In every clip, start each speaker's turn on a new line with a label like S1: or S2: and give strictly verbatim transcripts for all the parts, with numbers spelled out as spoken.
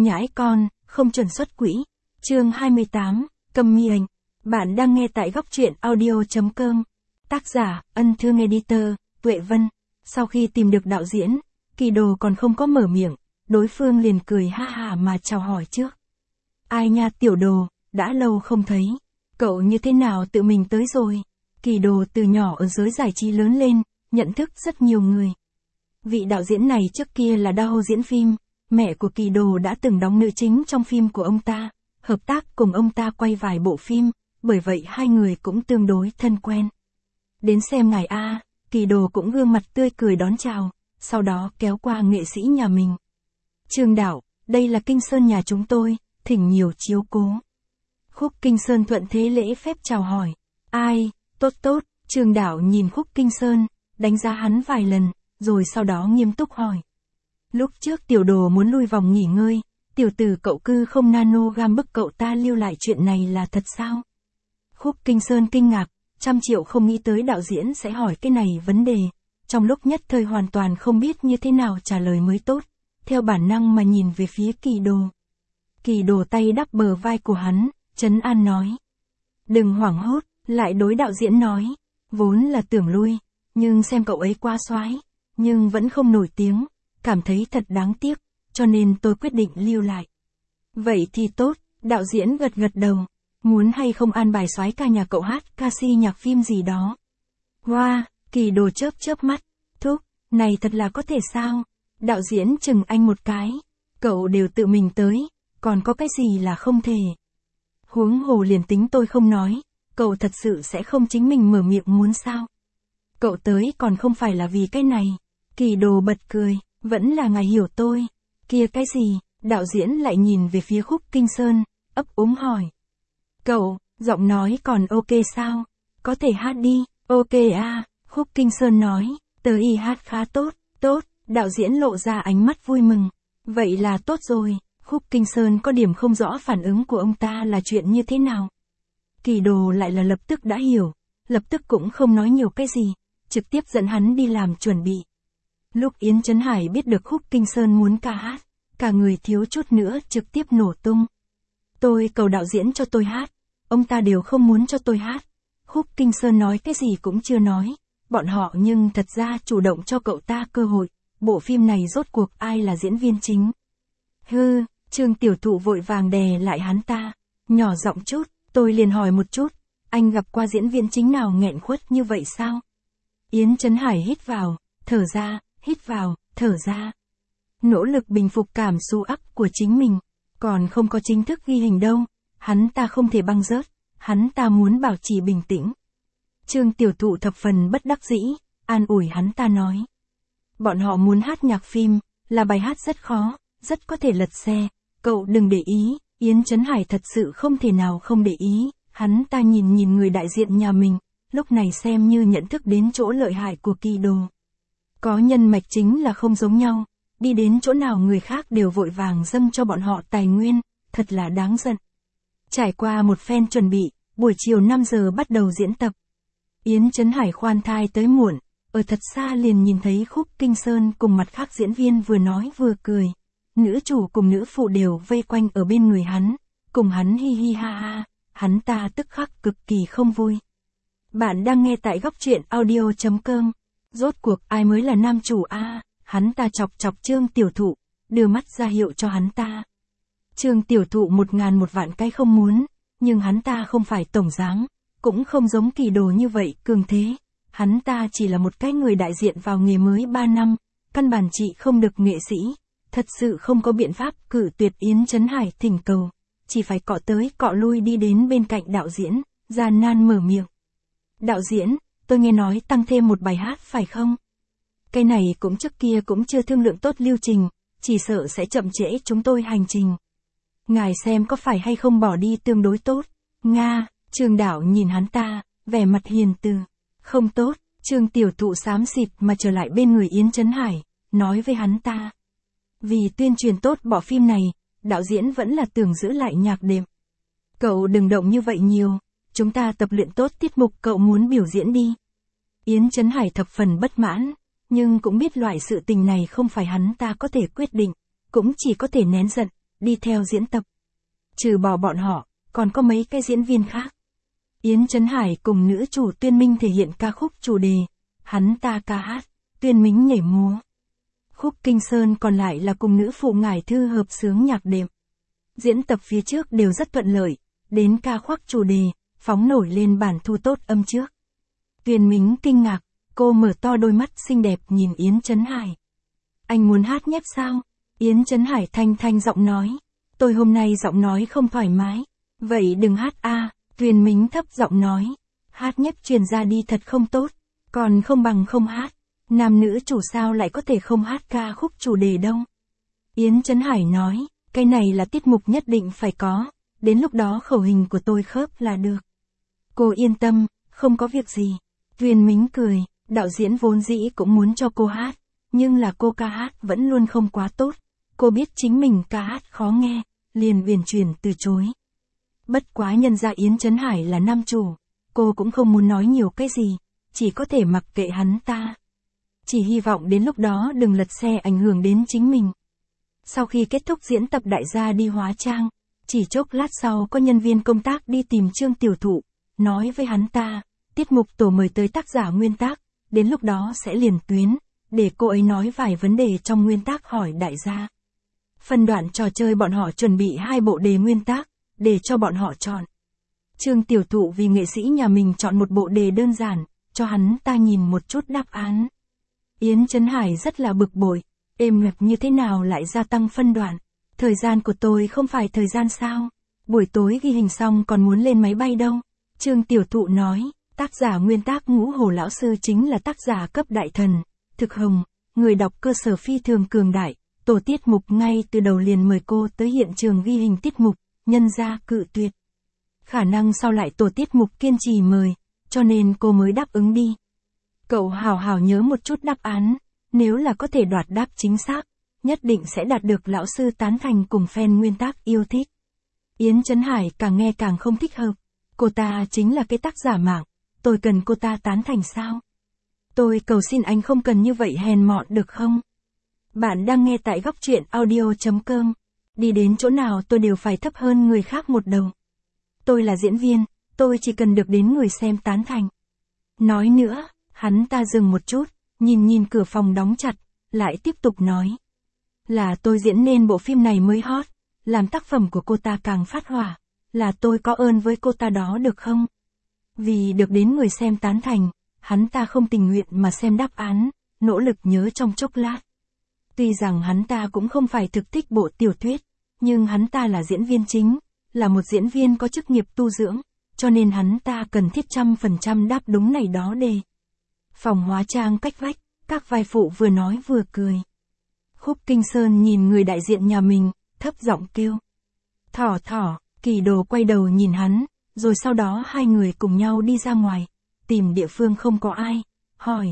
S1: Nhãi con, không chuẩn xuất quỹ. Chương hai mươi tám, Câm miệng. Bạn đang nghe tại góc truyện audio.com. Tác giả, Ân Thương Editor, Tuệ Vân. Sau khi tìm được đạo diễn, Kỳ Đồ còn không có mở miệng, đối phương liền cười ha hả mà chào hỏi trước. Ai nha Tiểu Đồ, đã lâu không thấy. Cậu như thế nào tự mình tới rồi? Kỳ Đồ từ nhỏ ở giới giải trí lớn lên, nhận thức rất nhiều người. Vị đạo diễn này trước kia là đao diễn phim, mẹ của Kỳ Đồ đã từng đóng nữ chính trong phim của ông ta, hợp tác cùng ông ta quay vài bộ phim, bởi vậy hai người cũng tương đối thân quen. Đến xem ngài A, Kỳ Đồ cũng gương mặt tươi cười đón chào, sau đó kéo qua nghệ sĩ nhà mình. Trương đạo, đây là Kinh Sơn nhà chúng tôi, thỉnh nhiều chiếu cố. Khúc Kinh Sơn thuận thế lễ phép chào hỏi. Ai, tốt tốt, Trương đạo nhìn Khúc Kinh Sơn, đánh giá hắn vài lần, rồi sau đó nghiêm túc hỏi. Lúc trước Tiểu Đồ muốn lui vòng nghỉ ngơi, tiểu tử cậu cư không nano gam bức cậu ta lưu lại chuyện này là thật sao? Khúc Kinh Sơn kinh ngạc, trăm triệu không nghĩ tới đạo diễn sẽ hỏi cái này vấn đề, trong lúc nhất thời hoàn toàn không biết như thế nào trả lời mới tốt, theo bản năng mà nhìn về phía Kỳ Đồ. Kỳ Đồ tay đắp bờ vai của hắn, trấn an nói. Đừng hoảng hốt, lại đối đạo diễn nói, vốn là tưởng lui, nhưng xem cậu ấy quá soái, nhưng vẫn không nổi tiếng, cảm thấy thật đáng tiếc, cho nên tôi quyết định lưu lại. Vậy thì tốt, đạo diễn gật gật đầu, muốn hay không an bài soái ca nhà cậu hát ca si nhạc phim gì đó. Wow, Kỳ Đồ chớp chớp mắt, thúc, này thật là có thể sao? Đạo diễn chừng anh một cái, cậu đều tự mình tới, còn có cái gì là không thể. Huống hồ liền tính tôi không nói, cậu thật sự sẽ không chính mình mở miệng muốn sao? Cậu tới còn không phải là vì cái này. Kỳ Đồ bật cười, vẫn là ngài hiểu tôi. Kia cái gì? Đạo diễn lại nhìn về phía Khúc Kinh Sơn, ấp úng hỏi. Cậu, giọng nói còn ok sao? Có thể hát đi, ok à, Khúc Kinh Sơn nói, tớ y hát khá tốt, tốt, đạo diễn lộ ra ánh mắt vui mừng. Vậy là tốt rồi, Khúc Kinh Sơn có điểm không rõ phản ứng của ông ta là chuyện như thế nào. Kỳ Đồ lại là lập tức đã hiểu, lập tức cũng không nói nhiều cái gì, trực tiếp dẫn hắn đi làm chuẩn bị. Lúc Yến Trấn Hải biết được Khúc Kinh Sơn muốn ca hát, cả người thiếu chút nữa trực tiếp nổ tung. Tôi cầu đạo diễn cho tôi hát, ông ta đều không muốn cho tôi hát. Khúc Kinh Sơn nói cái gì cũng chưa nói, bọn họ nhưng thật ra chủ động cho cậu ta cơ hội, bộ phim này rốt cuộc ai là diễn viên chính. Hư, Trương Tiểu Thụ vội vàng đè lại hắn ta, nhỏ giọng chút, tôi liền hỏi một chút, anh gặp qua diễn viên chính nào nghẹn khuất như vậy sao? Yến Trấn Hải hít vào, thở ra, hít vào, thở ra. Nỗ lực bình phục cảm xúc ắc của chính mình, còn không có chính thức ghi hình đâu, hắn ta không thể băng rớt, hắn ta muốn bảo trì bình tĩnh. Trương Tiểu Thụ thập phần bất đắc dĩ, an ủi hắn ta nói. Bọn họ muốn hát nhạc phim, là bài hát rất khó, rất có thể lật xe, cậu đừng để ý, Yến Trấn Hải thật sự không thể nào không để ý, hắn ta nhìn nhìn người đại diện nhà mình, lúc này xem như nhận thức đến chỗ lợi hại của Kỳ Đồ. Có nhân mạch chính là không giống nhau, đi đến chỗ nào người khác đều vội vàng dâng cho bọn họ tài nguyên, thật là đáng giận. Trải qua một phen chuẩn bị, buổi chiều năm giờ bắt đầu diễn tập. Yến Trấn Hải khoan thai tới muộn, ở thật xa liền nhìn thấy Khúc Kinh Sơn cùng mặt khác diễn viên vừa nói vừa cười. Nữ chủ cùng nữ phụ đều vây quanh ở bên người hắn, cùng hắn hi hi ha ha, hắn ta tức khắc cực kỳ không vui. Bạn đang nghe tại góc truyện audio.com. Rốt cuộc ai mới là nam chủ a? À, hắn ta chọc chọc Trương Tiểu Thụ, đưa mắt ra hiệu cho hắn ta. Trương Tiểu Thụ một ngàn một vạn cái không muốn, nhưng hắn ta không phải tổng giám, cũng không giống Kỳ Đồ như vậy cường thế. Hắn ta chỉ là một cái người đại diện vào nghề mới ba năm, căn bản trị không được nghệ sĩ, thật sự không có biện pháp cử tuyệt Yến Trấn Hải thỉnh cầu, chỉ phải cọ tới cọ lui đi đến bên cạnh đạo diễn, gian nan mở miệng. Đạo diễn, tôi nghe nói tăng thêm một bài hát phải không? Cái này cũng trước kia cũng chưa thương lượng tốt lưu trình, chỉ sợ sẽ chậm trễ chúng tôi hành trình. Ngài xem có phải hay không bỏ đi tương đối tốt. Nga, Trương Đạo nhìn hắn ta, vẻ mặt hiền từ. Không tốt, Trương Tiểu Thụ xám xịt mà trở lại bên người Yến Trấn Hải, nói với hắn ta. Vì tuyên truyền tốt bộ phim này, đạo diễn vẫn là tưởng giữ lại nhạc đệm. Cậu đừng động như vậy nhiều, chúng ta tập luyện tốt tiết mục cậu muốn biểu diễn đi. Yến Trấn Hải thập phần bất mãn, nhưng cũng biết loại sự tình này không phải hắn ta có thể quyết định, cũng chỉ có thể nén giận, đi theo diễn tập. Trừ bỏ bọn họ, còn có mấy cái diễn viên khác. Yến Chấn Hải cùng nữ chủ Tuyên Minh thể hiện ca khúc chủ đề, hắn ta ca hát, Tuyên Minh nhảy múa. Khúc Kinh Sơn còn lại là cùng nữ phụ Ngải Thư hợp xướng nhạc đệm. Diễn tập phía trước đều rất thuận lợi, đến ca khoác chủ đề, phóng nổi lên bản thu tốt âm trước. Tuyên Minh kinh ngạc, cô mở to đôi mắt xinh đẹp nhìn Yến Chấn Hải. Anh muốn hát nhép sao? Yến Chấn Hải thanh thanh giọng nói. Tôi hôm nay giọng nói không thoải mái. Vậy đừng hát a. À, Tuyên Minh thấp giọng nói. Hát nhép truyền ra đi thật không tốt. Còn không bằng không hát. Nam nữ chủ sao lại có thể không hát ca khúc chủ đề đâu. Yến Chấn Hải nói. Cái này là tiết mục nhất định phải có. Đến lúc đó khẩu hình của tôi khớp là được. Cô yên tâm, không có việc gì. Tuyên Minh cười. Đạo diễn vốn dĩ cũng muốn cho cô hát. Nhưng là cô ca hát vẫn luôn không quá tốt. Cô biết chính mình ca hát khó nghe, liền uyển chuyển từ chối. Bất quá nhân ra Yến Chấn Hải là nam chủ, cô cũng không muốn nói nhiều cái gì, chỉ có thể mặc kệ hắn ta. Chỉ hy vọng đến lúc đó đừng lật xe ảnh hưởng đến chính mình. Sau khi kết thúc diễn tập đại gia đi hóa trang, chỉ chốc lát sau có nhân viên công tác đi tìm Trương Tiểu Thụ, nói với hắn ta, tiết mục tổ mời tới tác giả nguyên tác, đến lúc đó sẽ liền tuyến, để cô ấy nói vài vấn đề trong nguyên tác hỏi đại gia. Phân đoạn trò chơi bọn họ chuẩn bị hai bộ đề nguyên tác, để cho bọn họ chọn. Trương Tiểu Thụ vì nghệ sĩ nhà mình chọn một bộ đề đơn giản, cho hắn ta nhìn một chút đáp án. Yến Chấn Hải rất là bực bội, êm đẹp như thế nào lại gia tăng phân đoạn, thời gian của tôi không phải thời gian sao, buổi tối ghi hình xong còn muốn lên máy bay đâu. Trương Tiểu Thụ nói, tác giả nguyên tác Ngũ Hổ lão sư chính là tác giả cấp đại thần, thực hồng, người đọc cơ sở phi thường cường đại. Tổ tiết mục ngay từ đầu liền mời cô tới hiện trường ghi hình tiết mục, nhân ra cự tuyệt. Khả năng sau lại tổ tiết mục kiên trì mời, cho nên cô mới đáp ứng đi. Cậu hào hào nhớ một chút đáp án, nếu là có thể đoạt đáp chính xác, nhất định sẽ đạt được lão sư tán thành cùng fan nguyên tác yêu thích. Yến Chấn Hải càng nghe càng không thích hợp, cô ta chính là cái tác giả mạng, tôi cần cô ta tán thành sao? Tôi cầu xin anh không cần như vậy hèn mọn được không? Bạn đang nghe tại góc truyện audio chấm com. Đi đến chỗ nào tôi đều phải thấp hơn người khác một đầu. Tôi là diễn viên, tôi chỉ cần được đến người xem tán thành. Nói nữa, hắn ta dừng một chút, nhìn nhìn cửa phòng đóng chặt, lại tiếp tục nói. Là tôi diễn nên bộ phim này mới hot, làm tác phẩm của cô ta càng phát hỏa, là tôi có ơn với cô ta đó được không? Vì được đến người xem tán thành, hắn ta không tình nguyện mà xem đáp án, nỗ lực nhớ trong chốc lát. Tuy rằng hắn ta cũng không phải thực thích bộ tiểu thuyết, nhưng hắn ta là diễn viên chính, là một diễn viên có chức nghiệp tu dưỡng, cho nên hắn ta cần thiết trăm phần trăm đáp đúng này đó đề. Phòng hóa trang cách vách, các vai phụ vừa nói vừa cười. Khúc Kinh Sơn nhìn người đại diện nhà mình, thấp giọng kêu. Thỏ thỏ, Kỳ Đồ quay đầu nhìn hắn, rồi sau đó hai người cùng nhau đi ra ngoài, tìm địa phương không có ai, hỏi.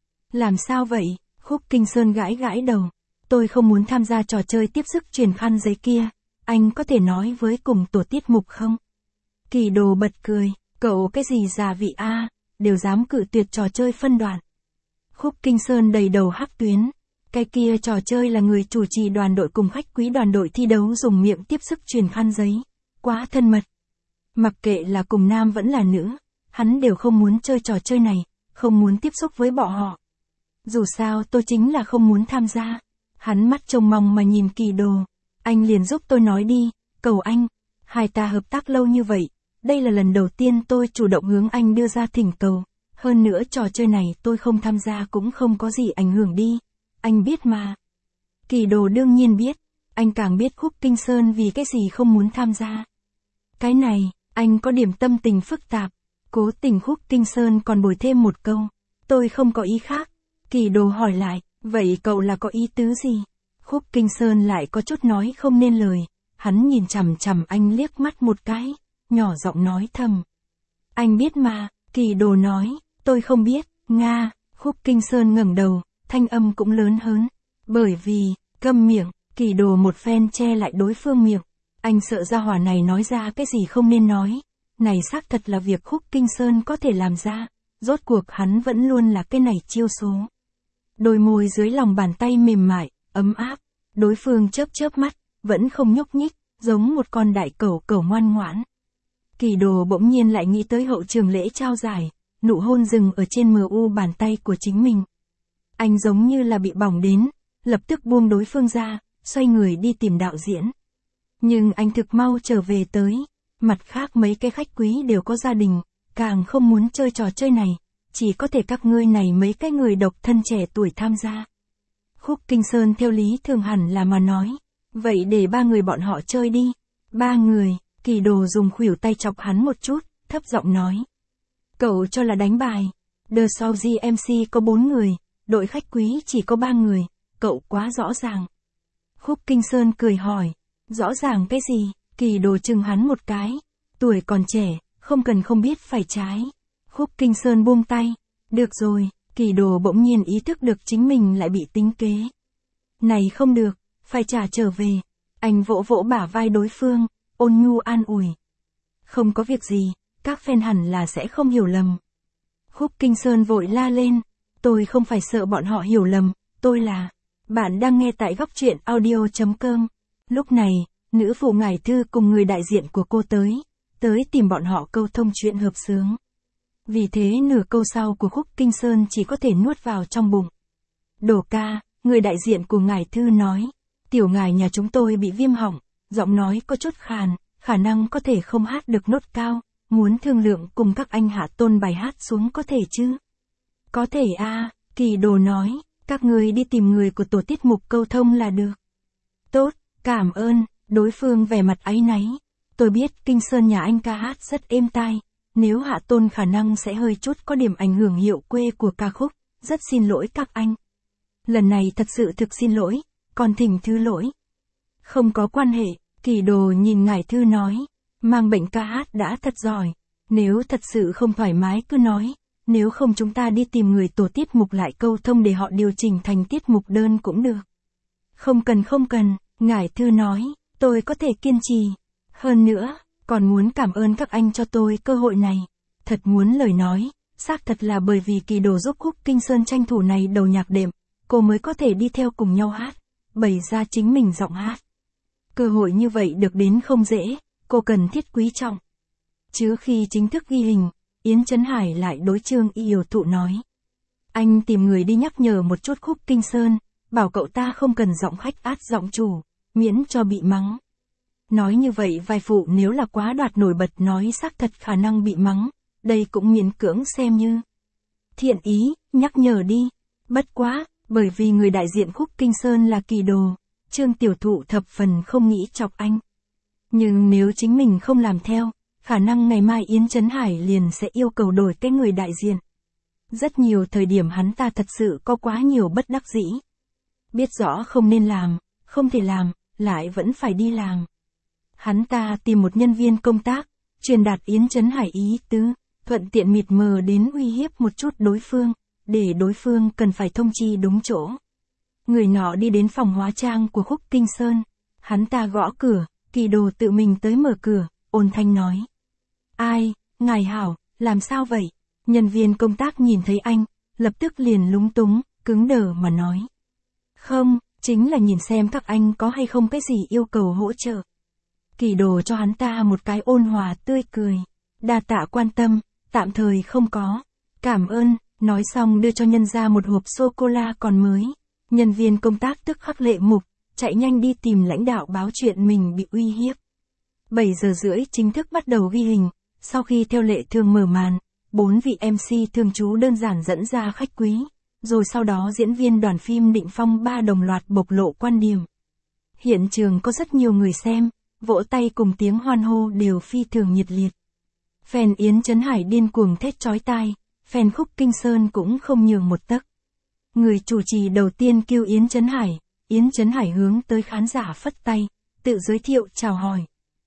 S1: Làm sao vậy? Khúc Kinh Sơn gãi gãi đầu. Tôi không muốn tham gia trò chơi tiếp sức truyền khăn giấy kia. Anh có thể nói với cùng tổ tiết mục không? Kỳ Đồ bật cười. Cậu cái gì già vị a à, đều dám cự tuyệt trò chơi phân đoạn. Khúc Kinh Sơn đầy đầu hắc tuyến. Cái kia trò chơi là người chủ trì đoàn đội cùng khách quý đoàn đội thi đấu dùng miệng tiếp sức truyền khăn giấy. Quá thân mật. Mặc kệ là cùng nam vẫn là nữ, hắn đều không muốn chơi trò chơi này, không muốn tiếp xúc với bọn họ. Dù sao tôi chính là không muốn tham gia. Hắn mắt trông mong mà nhìn Kỳ Đồ. Anh liền giúp tôi nói đi, cầu anh. Hai ta hợp tác lâu như vậy, đây là lần đầu tiên tôi chủ động hướng anh đưa ra thỉnh cầu. Hơn nữa trò chơi này tôi không tham gia cũng không có gì ảnh hưởng đi. Anh biết mà. Kỳ Đồ đương nhiên biết. Anh càng biết Khúc Kinh Sơn vì cái gì không muốn tham gia. Cái này, anh có điểm tâm tình phức tạp. Cố tình Khúc Kinh Sơn còn bồi thêm một câu. Tôi không có ý khác. Kỳ Đồ hỏi lại, vậy cậu là có ý tứ gì? Khúc Kinh Sơn lại có chút nói không nên lời. Hắn nhìn chằm chằm anh liếc mắt một cái, nhỏ giọng nói thầm. Anh biết mà, Kỳ Đồ nói, tôi không biết, Nga. Khúc Kinh Sơn ngẩng đầu, thanh âm cũng lớn hơn. Bởi vì, câm miệng, Kỳ Đồ một phen che lại đối phương miệng. Anh sợ gia hỏa này nói ra cái gì không nên nói. Này xác thật là việc Khúc Kinh Sơn có thể làm ra. Rốt cuộc hắn vẫn luôn là cái này chiêu số. Đôi môi dưới lòng bàn tay mềm mại, ấm áp. Đối phương chớp chớp mắt, vẫn không nhúc nhích, giống một con đại cẩu cẩu ngoan ngoãn. Kỳ Đồ bỗng nhiên lại nghĩ tới hậu trường lễ trao giải, nụ hôn dừng ở trên mờ u bàn tay của chính mình. Anh giống như là bị bỏng đến, lập tức buông đối phương ra, xoay người đi tìm đạo diễn. Nhưng anh thực mau trở về tới, mặt khác mấy cái khách quý đều có gia đình, càng không muốn chơi trò chơi này, chỉ có thể các ngươi này mấy cái người độc thân trẻ tuổi tham gia. Khúc Kinh Sơn theo lý thường hẳn là mà nói, vậy để ba người bọn họ chơi đi. Ba người, Kỳ Đồ dùng khuỷu tay chọc hắn một chút, thấp giọng nói. Cậu cho là đánh bài, The Show giê em xê có bốn người, đội khách quý chỉ có ba người, cậu quá rõ ràng. Khúc Kinh Sơn cười hỏi, rõ ràng cái gì? Kỳ Đồ chừng hắn một cái, tuổi còn trẻ, không cần không biết phải trái. Khúc Kinh Sơn buông tay, được rồi, Kỳ Đồ bỗng nhiên ý thức được chính mình lại bị tính kế. Này không được, phải trả trở về. Anh vỗ vỗ bả vai đối phương, ôn nhu an ủi. Không có việc gì, các fan hẳn là sẽ không hiểu lầm. Khúc Kinh Sơn vội la lên, tôi không phải sợ bọn họ hiểu lầm, tôi là... Bạn đang nghe tại góc truyện audio chấm com. Lúc này, nữ phụ ngải thư cùng người đại diện của cô tới, tới tìm bọn họ câu thông chuyện hợp xướng. Vì thế nửa câu sau của Khúc Kinh Sơn chỉ có thể nuốt vào trong bụng. Đồ ca, người đại diện của ngải thư nói, tiểu ngải nhà chúng tôi bị viêm họng, giọng nói có chút khàn, khả năng có thể không hát được nốt cao, muốn thương lượng cùng các anh hạ tôn bài hát xuống có thể chứ? Có thể a, Kỳ Đồ nói, các người đi tìm người của tổ tiết mục câu thông là được. Tốt, cảm ơn, đối phương vẻ mặt áy náy. Tôi biết Kinh Sơn nhà anh ca hát rất êm tai, nếu hạ tôn khả năng sẽ hơi chút có điểm ảnh hưởng hiệu quê của ca khúc, rất xin lỗi các anh. Lần này thật sự thực xin lỗi, còn thỉnh thứ lỗi. Không có quan hệ, Kỳ Đồ nhìn ngải thư nói, mang bệnh ca hát đã thật giỏi, nếu thật sự không thoải mái cứ nói, nếu không chúng ta đi tìm người tổ tiết mục lại câu thông để họ điều chỉnh thành tiết mục đơn cũng được. Không cần không cần, ngải thư nói, tôi có thể kiên trì. Hơn nữa, còn muốn cảm ơn các anh cho tôi cơ hội này. Thật muốn lời nói, xác thật là bởi vì Kỳ Đồ giúp Khúc Kinh Sơn tranh thủ này đầu nhạc đệm, cô mới có thể đi theo cùng nhau hát, bày ra chính mình giọng hát. Cơ hội như vậy được đến không dễ, cô cần thiết quý trọng. Chứ khi chính thức ghi hình, Yến Chấn Hải lại đối Trương Yêu Thụ nói. Anh tìm người đi nhắc nhở một chút Khúc Kinh Sơn, bảo cậu ta không cần giọng khách át giọng chủ, miễn cho bị mắng. Nói như vậy vai phụ nếu là quá đoạt nổi bật nói xác thật khả năng bị mắng, đây cũng miễn cưỡng xem như. Thiện ý, nhắc nhở đi. Bất quá, bởi vì người đại diện Khúc Kinh Sơn là Kỳ Đồ, Trương Tiểu Thụ thập phần không nghĩ chọc anh. Nhưng nếu chính mình không làm theo, khả năng ngày mai Yến Chấn Hải liền sẽ yêu cầu đổi cái người đại diện. Rất nhiều thời điểm hắn ta thật sự có quá nhiều bất đắc dĩ. Biết rõ không nên làm, không thể làm, lại vẫn phải đi làm. Hắn ta tìm một nhân viên công tác, truyền đạt Yến Chấn Hải ý tứ, thuận tiện mịt mờ đến uy hiếp một chút đối phương, để đối phương cần phải thông chi đúng chỗ. Người nọ đi đến phòng hóa trang của Khúc Kinh Sơn, hắn ta gõ cửa, Kỳ Đồ tự mình tới mở cửa, ôn thanh nói. Ai, ngài hảo, làm sao vậy? Nhân viên công tác nhìn thấy anh, lập tức liền lúng túng, cứng đờ mà nói. Không, chính là nhìn xem các anh có hay không cái gì yêu cầu hỗ trợ. Kỳ Đồ cho hắn ta một cái ôn hòa tươi cười. Đa tạ quan tâm, tạm thời không có. Cảm ơn, nói xong đưa cho nhân ra một hộp sô-cô-la còn mới. Nhân viên công tác tức khắc lệ mục, chạy nhanh đi tìm lãnh đạo báo chuyện mình bị uy hiếp. bảy giờ rưỡi chính thức bắt đầu ghi hình, sau khi theo lệ thường mở màn, bốn vị em xê thường trú đơn giản dẫn ra khách quý, rồi sau đó diễn viên đoàn phim Định Phong ba đồng loạt bộc lộ quan điểm. Hiện trường có rất nhiều người xem, vỗ tay cùng tiếng hoan hô đều phi thường nhiệt liệt. Fan Yến Chấn Hải điên cuồng thét chói tai, fan Khúc Kinh Sơn cũng không nhường một tấc. Người chủ trì đầu tiên kêu Yến Chấn Hải, Yến Chấn Hải hướng tới khán giả phất tay, tự giới thiệu chào hỏi.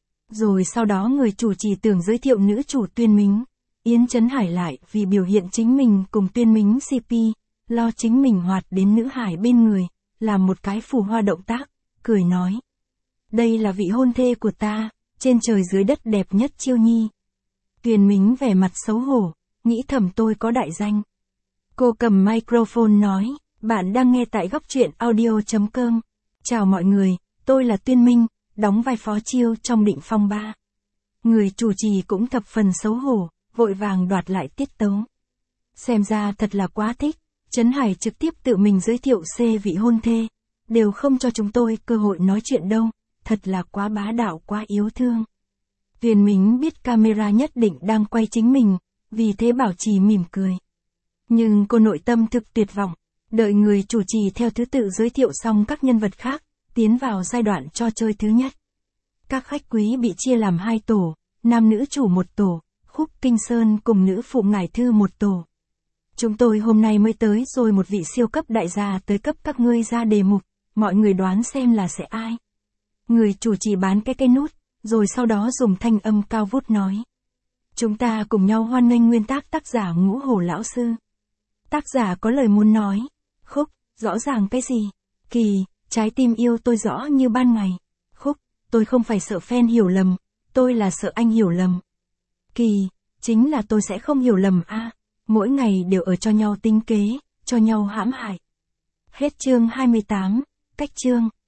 S1: Rồi sau đó người chủ trì tưởng giới thiệu nữ chủ Tuyên Mính, Yến Chấn Hải lại vì biểu hiện chính mình cùng Tuyên Mính xê pê, lo chính mình hoạt đến nữ hải bên người, làm một cái phù hoa động tác, cười nói. Đây là vị hôn thê của ta, trên trời dưới đất đẹp nhất Chiêu Nhi. Tuyên Mính vẻ mặt xấu hổ, nghĩ thầm tôi có đại danh. Cô cầm microphone nói, bạn đang nghe tại góc truyện audio chấm com. Chào mọi người, tôi là Tuyên Minh, đóng vai Phó Chiêu trong Định Phong ba. Người chủ trì cũng thập phần xấu hổ, vội vàng đoạt lại tiết tấu. Xem ra thật là quá thích, Trấn Hải trực tiếp tự mình giới thiệu C vị hôn thê, đều không cho chúng tôi cơ hội nói chuyện đâu, thật là quá bá đạo quá yêu thương. Huyền Mính biết camera nhất định đang quay chính mình, vì thế bảo trì mỉm cười. Nhưng cô nội tâm thực tuyệt vọng, đợi người chủ trì theo thứ tự giới thiệu xong các nhân vật khác, tiến vào giai đoạn trò chơi thứ nhất. Các khách quý bị chia làm hai tổ, nam nữ chủ một tổ, Khúc Kinh Sơn cùng nữ phụ Ngải Thư một tổ. Chúng tôi hôm nay mới tới rồi một vị siêu cấp đại gia tới cấp các ngươi ra đề mục, mọi người đoán xem là sẽ ai. Người chủ trì bán cái cây nút, rồi sau đó dùng thanh âm cao vút nói. Chúng ta cùng nhau hoan nghênh nguyên tác tác giả Ngũ Hổ lão sư. Tác giả có lời muốn nói. Khúc, rõ ràng cái gì? Kỳ, trái tim yêu tôi rõ như ban ngày. Khúc, tôi không phải sợ fan hiểu lầm, tôi là sợ anh hiểu lầm. Kỳ, chính là tôi sẽ không hiểu lầm a. Mỗi ngày đều ở cho nhau tính kế, cho nhau hãm hại. Hết chương hai mươi tám, cách chương.